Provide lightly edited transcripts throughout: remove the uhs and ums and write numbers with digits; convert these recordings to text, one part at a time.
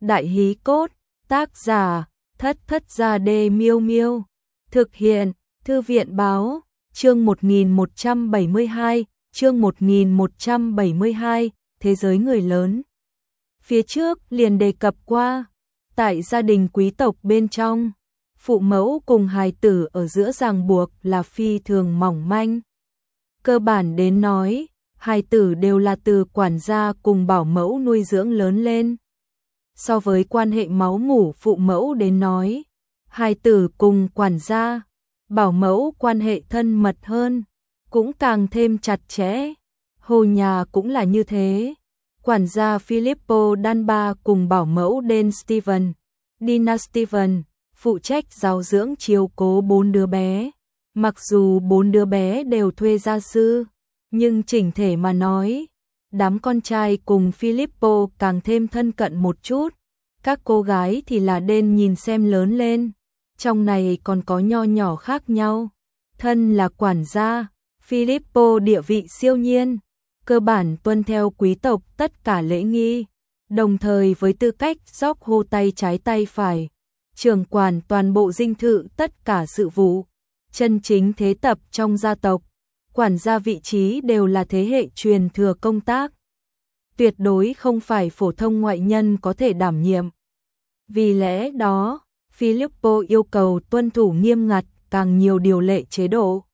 Đại hí cốt, tác giả, Thất Thất Gia Đê Miêu Miêu. Thực hiện, Thư viện báo, chương 1172, chương 1172, Thế giới người lớn. Phía trước liền đề cập qua, tại gia đình quý tộc bên trong, phụ mẫu cùng hài tử ở giữa ràng buộc là phi thường mỏng manh. Cơ bản đến nói, hài tử đều là từ quản gia cùng bảo mẫu nuôi dưỡng lớn lên. So với quan hệ máu mủ phụ mẫu đến nói, hài tử cùng quản gia, bảo mẫu quan hệ thân mật hơn, cũng càng thêm chặt chẽ. Hồ nhà cũng là như thế. Quản gia Filippo Danba cùng bảo mẫu Dina Steven, phụ trách giáo dưỡng chiếu cố 4 đứa bé. Mặc dù 4 đứa bé đều thuê gia sư, nhưng chỉnh thể mà nói, đám con trai cùng Filippo càng thêm thân cận một chút. Các cô gái thì là Den nhìn xem lớn lên. Trong này còn có nho nhỏ khác nhau. Thân là quản gia, Filippo địa vị siêu nhiên, cơ bản tuân theo quý tộc tất cả lễ nghi, đồng thời với tư cách gióc hô tay trái tay phải, trưởng quản toàn bộ dinh thự tất cả sự vụ, chân chính thế tập trong gia tộc, quản gia vị trí đều là thế hệ truyền thừa công tác. Tuyệt đối không phải phổ thông ngoại nhân có thể đảm nhiệm. Vì lẽ đó, Filippo yêu cầu tuân thủ nghiêm ngặt càng nhiều điều lệ chế độ.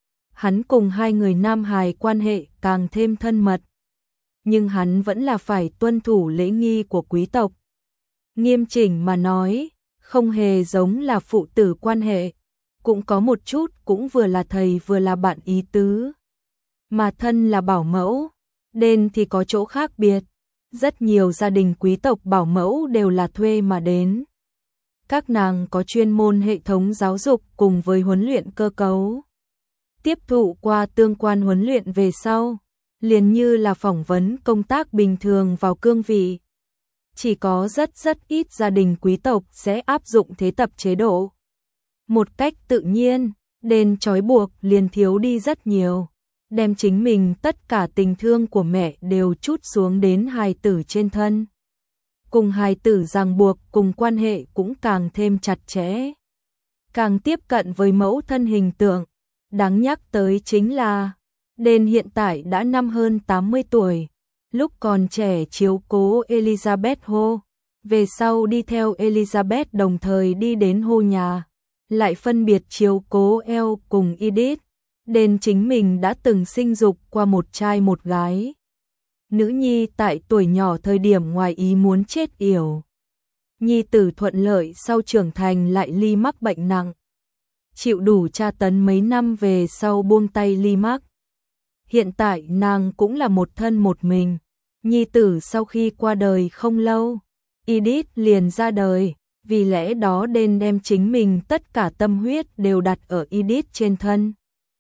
Hắn cùng hai người nam hài quan hệ càng thêm thân mật. Nhưng hắn vẫn là phải tuân thủ lễ nghi của quý tộc. Nghiêm chỉnh mà nói, không hề giống là phụ tử quan hệ, cũng có một chút cũng vừa là thầy vừa là bạn ý tứ. Mà thân là bảo mẫu, Den thì có chỗ khác biệt. Rất nhiều gia đình quý tộc bảo mẫu đều là thuê mà đến. Các nàng có chuyên môn hệ thống giáo dục cùng với huấn luyện cơ cấu. Tiếp thụ qua tương quan huấn luyện về sau, liền như là phỏng vấn công tác bình thường vào cương vị. Chỉ có rất ít gia đình quý tộc sẽ áp dụng thế tập chế độ. Một cách tự nhiên, Den trói buộc liền thiếu đi rất nhiều. Đem chính mình tất cả tình thương của mẹ đều trút xuống đến hài tử trên thân. Cùng hài tử ràng buộc cùng quan hệ cũng càng thêm chặt chẽ. Càng tiếp cận với mẫu thân hình tượng. Đáng nhắc tới chính là, Den hiện tại đã năm hơn 80 tuổi. Lúc còn trẻ chiếu cố Elizabeth Ho. Về sau đi theo Elizabeth đồng thời đi đến Ho nhà. Lại phân biệt chiếu cố El cùng Edith. Den chính mình đã từng sinh dục qua một trai một gái. Nữ nhi tại tuổi nhỏ thời điểm ngoài ý muốn chết yểu. Nhi tử thuận lợi sau trưởng thành lại ly mắc bệnh nặng. Chịu đủ tra tấn mấy năm về sau buông tay ly mắc. Hiện tại nàng cũng là một thân một mình. Nhi tử sau khi qua đời không lâu, Edith liền ra đời. Vì lẽ đó Den đem chính mình tất cả tâm huyết đều đặt ở Edith trên thân.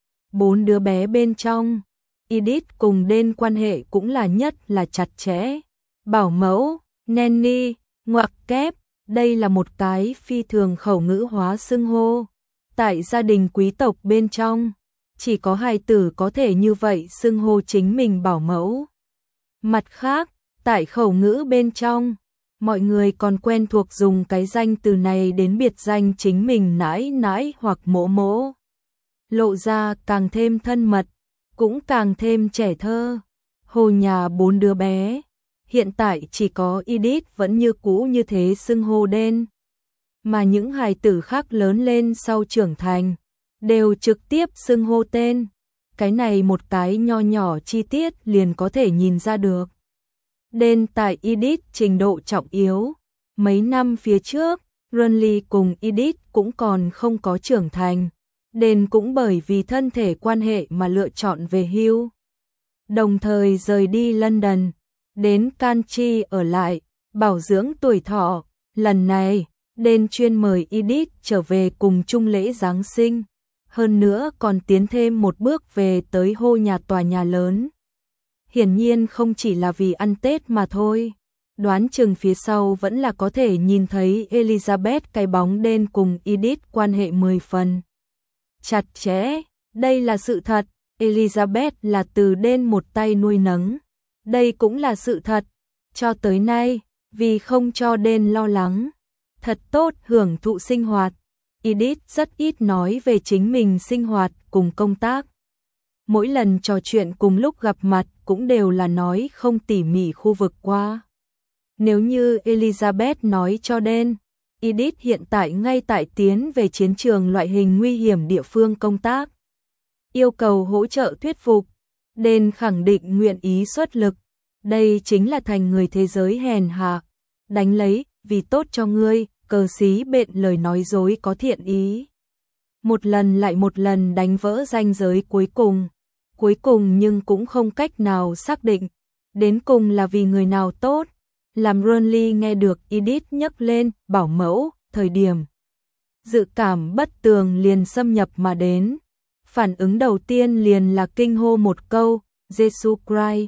4 đứa bé bên trong, Edith cùng Den quan hệ cũng là nhất là chặt chẽ. Bảo mẫu, nanny, ngoặc kép, đây là một cái phi thường khẩu ngữ hóa xưng hô. Tại gia đình quý tộc bên trong, chỉ có hài tử có thể như vậy xưng hô chính mình bảo mẫu. Mặt khác, tại khẩu ngữ bên trong, mọi người còn quen thuộc dùng cái danh từ này đến biệt danh chính mình nãi nãi hoặc mỗ mỗ. Lộ ra càng thêm thân mật, cũng càng thêm trẻ thơ. Hồ nhà 4 đứa bé, hiện tại chỉ có Edith vẫn như cũ như thế xưng hô Den. Mà những hài tử khác lớn lên sau trưởng thành, đều trực tiếp xưng hô tên. Cái này một cái nho nhỏ chi tiết liền có thể nhìn ra được. Den tại Edith trình độ trọng yếu. Mấy năm phía trước, Runley cùng Edith cũng còn không có trưởng thành. Den cũng bởi vì thân thể quan hệ mà lựa chọn về hưu. Đồng thời rời đi London, đến Cantry ở lại, bảo dưỡng tuổi thọ. Lần này, Den chuyên mời Edith trở về cùng chung lễ Giáng sinh. Hơn nữa còn tiến thêm một bước về tới Ho nhà tòa nhà lớn. Hiển nhiên không chỉ là vì ăn Tết mà thôi. Đoán chừng phía sau vẫn là có thể nhìn thấy Elizabeth cái bóng Den cùng Edith quan hệ 10 phần. Chặt chẽ, đây là sự thật, Elizabeth là từ Den một tay nuôi nấng. Đây cũng là sự thật, cho tới nay, vì không cho Den lo lắng. Thật tốt hưởng thụ sinh hoạt. Edith rất ít nói về chính mình sinh hoạt cùng công tác. Mỗi lần trò chuyện cùng lúc gặp mặt cũng đều là nói không tỉ mỉ khu vực qua. Nếu như Elizabeth nói cho Den, Edith hiện tại ngay tại tiến về chiến trường loại hình nguy hiểm địa phương công tác. Yêu cầu hỗ trợ thuyết phục, Den khẳng định nguyện ý xuất lực. Đây chính là thành người thế giới hèn hạ, đánh lấy, vì tốt cho ngươi, cờ xí bện lời nói dối có thiện ý. Một lần lại một lần đánh vỡ ranh giới cuối cùng nhưng cũng không cách nào xác định, đến cùng là vì người nào tốt. Làm Ronly nghe được Edith nhắc lên bảo mẫu, thời điểm dự cảm bất tường liền xâm nhập mà đến. Phản ứng đầu tiên liền là kinh hô một câu, Jesus Christ.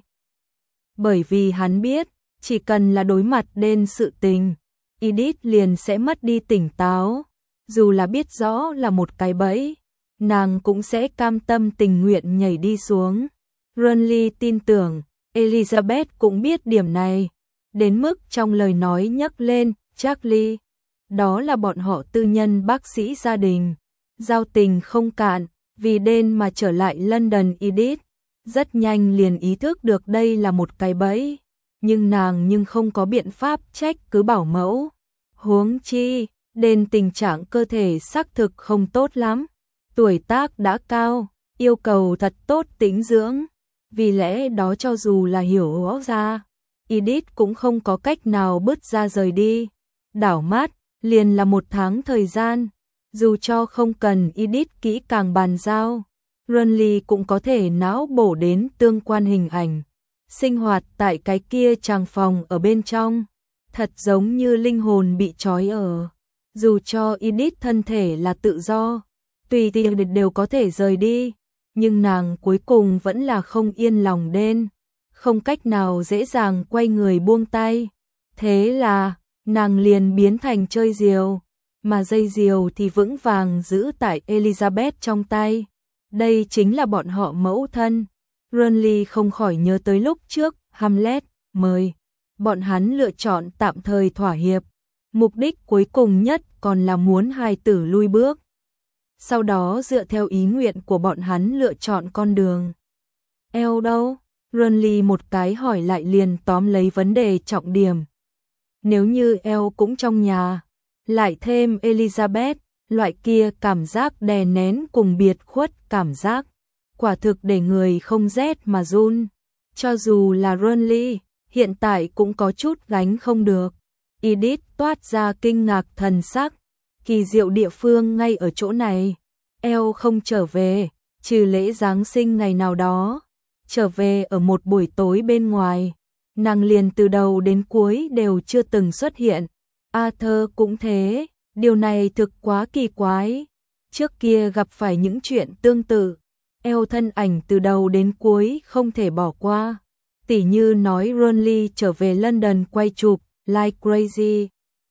Bởi vì hắn biết, chỉ cần là đối mặt đến sự tình, Edith liền sẽ mất đi tỉnh táo. Dù là biết rõ là một cái bẫy, nàng cũng sẽ cam tâm tình nguyện nhảy đi xuống. Ronly tin tưởng, Elizabeth cũng biết điểm này. Đến mức trong lời nói nhắc lên, Charlie, đó là bọn họ tư nhân bác sĩ gia đình. Giao tình không cạn, vì Den mà trở lại London. Edith rất nhanh liền ý thức được đây là một cái bẫy, nhưng nàng không có biện pháp trách cứ bảo mẫu. Huống chi, Den tình trạng cơ thể xác thực không tốt lắm, tuổi tác đã cao, yêu cầu thật tốt tĩnh dưỡng. Vì lẽ đó cho dù là hiểu rõ ra, Edith cũng không có cách nào bứt ra rời đi. Đảo mắt, liền là 1 tháng thời gian. Dù cho không cần Edith kỹ càng bàn giao, Ronly cũng có thể não bổ đến tương quan hình ảnh. Sinh hoạt tại cái kia tràng phòng ở bên trong, thật giống như linh hồn bị trói ở. Dù cho Edith thân thể là tự do, tùy tiện đều có thể rời đi, nhưng nàng cuối cùng vẫn là không yên lòng đến, không cách nào dễ dàng quay người buông tay. Thế là, nàng liền biến thành chơi diều, mà dây diều thì vững vàng giữ tại Elizabeth trong tay. Đây chính là bọn họ mẫu thân. Ronly không khỏi nhớ tới lúc trước Hamlet mời bọn hắn lựa chọn tạm thời thỏa hiệp, mục đích cuối cùng nhất còn là muốn hài tử lui bước. Sau đó dựa theo ý nguyện của bọn hắn lựa chọn con đường. Elle đâu? Ronly một cái hỏi lại liền tóm lấy vấn đề trọng điểm. Nếu như Elle cũng trong nhà, lại thêm Elizabeth, loại kia cảm giác đè nén cùng biệt khuất cảm giác, quả thực để người không rét mà run. Cho dù là Ronly, hiện tại cũng có chút gánh không được. Edith toát ra kinh ngạc thần sắc, kỳ diệu địa phương ngay ở chỗ này. Elle không trở về, trừ lễ Giáng sinh ngày nào đó, trở về ở một buổi tối bên ngoài. Nàng liền từ đầu đến cuối đều chưa từng xuất hiện. Arthur cũng thế, điều này thực quá kỳ quái. Trước kia gặp phải những chuyện tương tự, Elle thân ảnh từ đầu đến cuối không thể bỏ qua. Tỉ như nói Ronly trở về London quay chụp Like Crazy.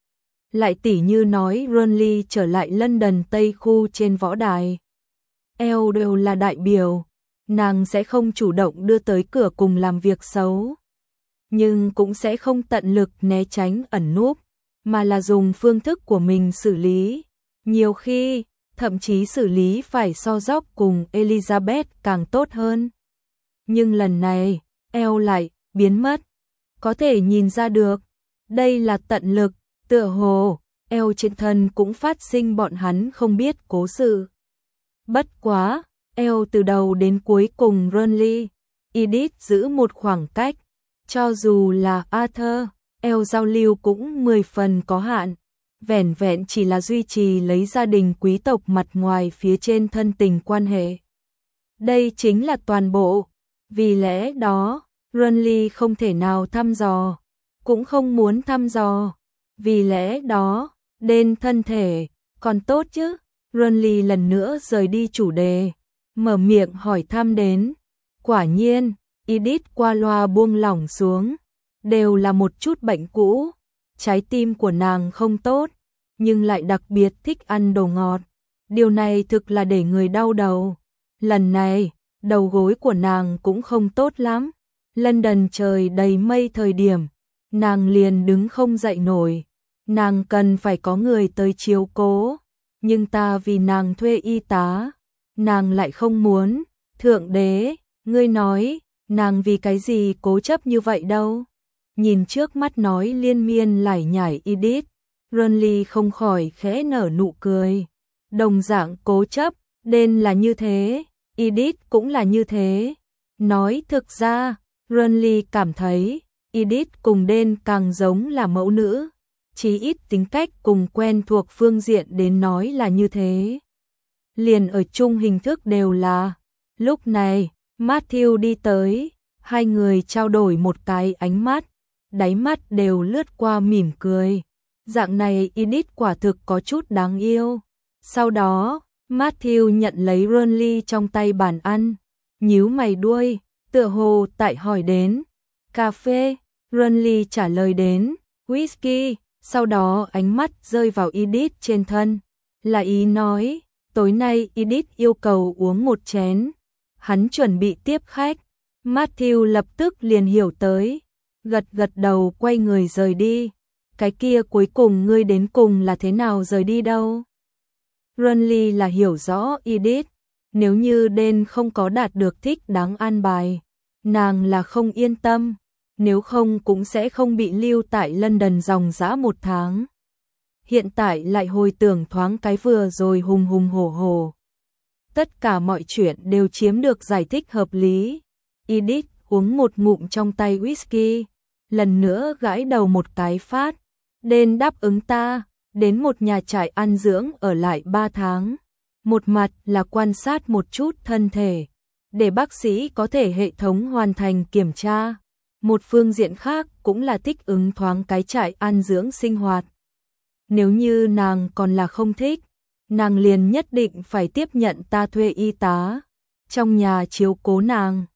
Lại tỉ như nói Ronly trở lại London Tây khu trên võ đài. Elle đều là đại biểu, nàng sẽ không chủ động đưa tới cửa cùng làm việc xấu, nhưng cũng sẽ không tận lực né tránh ẩn núp, mà là dùng phương thức của mình xử lý. Nhiều khi, thậm chí xử lý phải so dốc cùng Elizabeth càng tốt hơn. Nhưng lần này, Elle lại biến mất. Có thể nhìn ra được, đây là tận lực, tựa hồ, Elle trên thân cũng phát sinh bọn hắn không biết cố sự. Bất quá, Elle từ đầu đến cuối cùng Ronly, Edith giữ một khoảng cách. Cho dù là Arthur, Elle giao lưu cũng 10 phần có hạn, vẻn vẹn chỉ là duy trì lấy gia đình quý tộc mặt ngoài phía trên thân tình quan hệ. Đây chính là toàn bộ. Vì lẽ đó, Ronly không thể nào thăm dò, cũng không muốn thăm dò. Vì lẽ đó, đến thân thể, còn tốt chứ. Ronly lần nữa rời đi chủ đề, mở miệng hỏi thăm đến. Quả nhiên, Edith qua loa buông lỏng xuống, đều là một chút bệnh cũ. Trái tim của nàng không tốt, nhưng lại đặc biệt thích ăn đồ ngọt. Điều này thực là để người đau đầu. Lần này, đầu gối của nàng cũng không tốt lắm. London trời đầy mây thời điểm, nàng liền đứng không dậy nổi. Nàng cần phải có người tới chiếu cố, nhưng ta vì nàng thuê y tá, nàng lại không muốn. Thượng đế, ngươi nói, nàng vì cái gì cố chấp như vậy đâu? Nhìn trước mắt nói liên miên lải nhải Edith, Renly không khỏi khẽ nở nụ cười. Đồng dạng cố chấp, Den là như thế, Edith cũng là như thế. Nói thực ra, Renly cảm thấy Edith cùng Den càng giống là mẫu nữ, chí ít tính cách cùng quen thuộc phương diện đến nói là như thế. Liền ở chung hình thức đều là. Lúc này, Matthew đi tới, hai người trao đổi một cái ánh mắt, đáy mắt đều lướt qua mỉm cười. Dạng này Edith quả thực có chút đáng yêu. Sau đó, Matthew nhận lấy Renly trong tay bàn ăn, nhíu mày đuôi, tựa hồ tại hỏi đến. Cà phê, Renly trả lời đến. Whisky, sau đó ánh mắt rơi vào Edith trên thân. Là ý nói, tối nay Edith yêu cầu uống một chén. Hắn chuẩn bị tiếp khách. Matthew lập tức liền hiểu tới, gật gật đầu quay người rời đi. Cái kia cuối cùng ngươi đến cùng là thế nào rời đi đâu? Renly là hiểu rõ Edith, nếu như Den không có đạt được thích đáng an bài, nàng là không yên tâm, nếu không cũng sẽ không bị lưu tại London dòng dã 1 tháng. Hiện tại lại hồi tưởng thoáng cái vừa rồi hùng hùng hổ hổ. Tất cả mọi chuyện đều chiếm được giải thích hợp lý. Edith uống một ngụm trong tay whisky, lần nữa gãi đầu một cái phát. Den đáp ứng ta, đến một nhà trại an dưỡng ở lại 3 tháng. Một mặt là quan sát một chút thân thể, để bác sĩ có thể hệ thống hoàn thành kiểm tra. Một phương diện khác cũng là thích ứng thoáng cái trại an dưỡng sinh hoạt. Nếu như nàng còn là không thích, nàng liền nhất định phải tiếp nhận ta thuê y tá trong nhà chiếu cố nàng.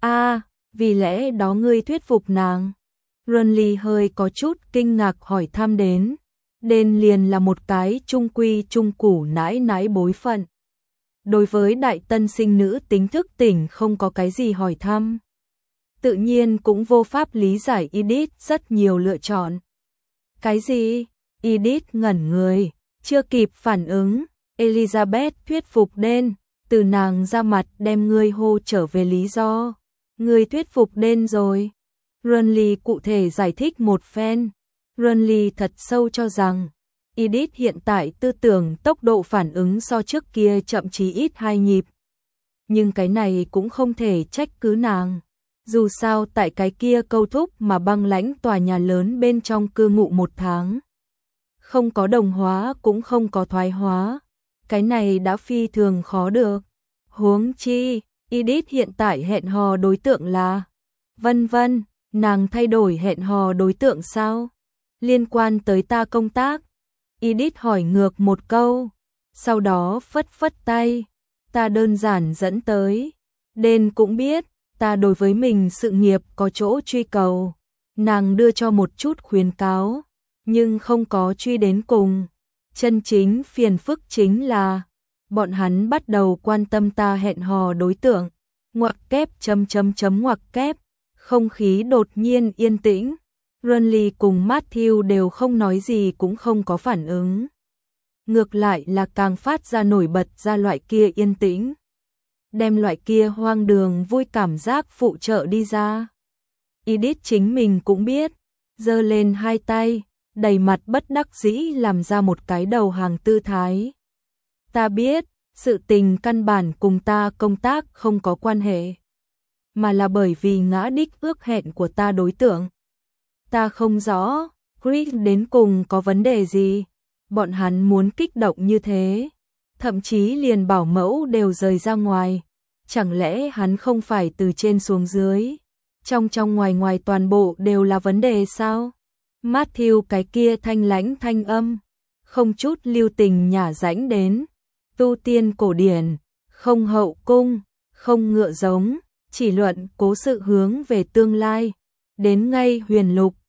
Vì lẽ đó ngươi thuyết phục nàng? Renly hơi có chút kinh ngạc hỏi thăm đến. Den liền là một cái trung quy trung củ nãi nãi bối phận. Đối với đại tân sinh nữ tính thức tỉnh không có cái gì hỏi thăm. Tự nhiên cũng vô pháp lý giải Edith rất nhiều lựa chọn. Cái gì? Edith ngẩn người, chưa kịp phản ứng. Elizabeth thuyết phục Den, từ nàng ra mặt đem ngươi hô trở về lý do. Ngươi thuyết phục Den rồi. Renly cụ thể giải thích một phen. Renly thật sâu cho rằng Edith hiện tại tư tưởng tốc độ phản ứng so trước kia chậm chí ít 2 nhịp. Nhưng cái này cũng không thể trách cứ nàng. Dù sao tại cái kia câu thúc mà băng lãnh tòa nhà lớn bên trong cư ngụ 1 tháng. Không có đồng hóa cũng không có thoái hóa. Cái này đã phi thường khó được. Huống chi, Edith hiện tại hẹn hò đối tượng là... Vân vân, nàng thay đổi hẹn hò đối tượng sao? Liên quan tới ta công tác. Edith hỏi ngược một câu, sau đó phất phất tay. Ta đơn giản dẫn tới. Den cũng biết, ta đối với mình sự nghiệp có chỗ truy cầu. Nàng đưa cho một chút khuyến cáo, nhưng không có truy đến cùng. Chân chính phiền phức chính là, bọn hắn bắt đầu quan tâm ta hẹn hò đối tượng. Ngoặc kép ngoặc kép. Không khí đột nhiên yên tĩnh. Renly cùng Matthew đều không nói gì cũng không có phản ứng. Ngược lại là càng phát ra nổi bật ra loại kia yên tĩnh. Đem loại kia hoang đường vui cảm giác phụ trợ đi ra. Edith chính mình cũng biết, giơ lên hai tay, đầy mặt bất đắc dĩ làm ra một cái đầu hàng tư thái. Ta biết, sự tình căn bản cùng ta công tác không có quan hệ, mà là bởi vì ngã đích ước hẹn của ta đối tượng. Ta không rõ, Chris đến cùng có vấn đề gì, bọn hắn muốn kích động như thế, thậm chí liền bảo mẫu đều rời ra ngoài. Chẳng lẽ hắn không phải từ trên xuống dưới, trong ngoài ngoài toàn bộ đều là vấn đề sao? Matthew cái kia thanh lãnh thanh âm, không chút lưu tình nhả rãnh đến. Tu tiên cổ điển, không hậu cung, không ngựa giống, chỉ luận cố sự hướng về tương lai. Đến ngay huyền lục,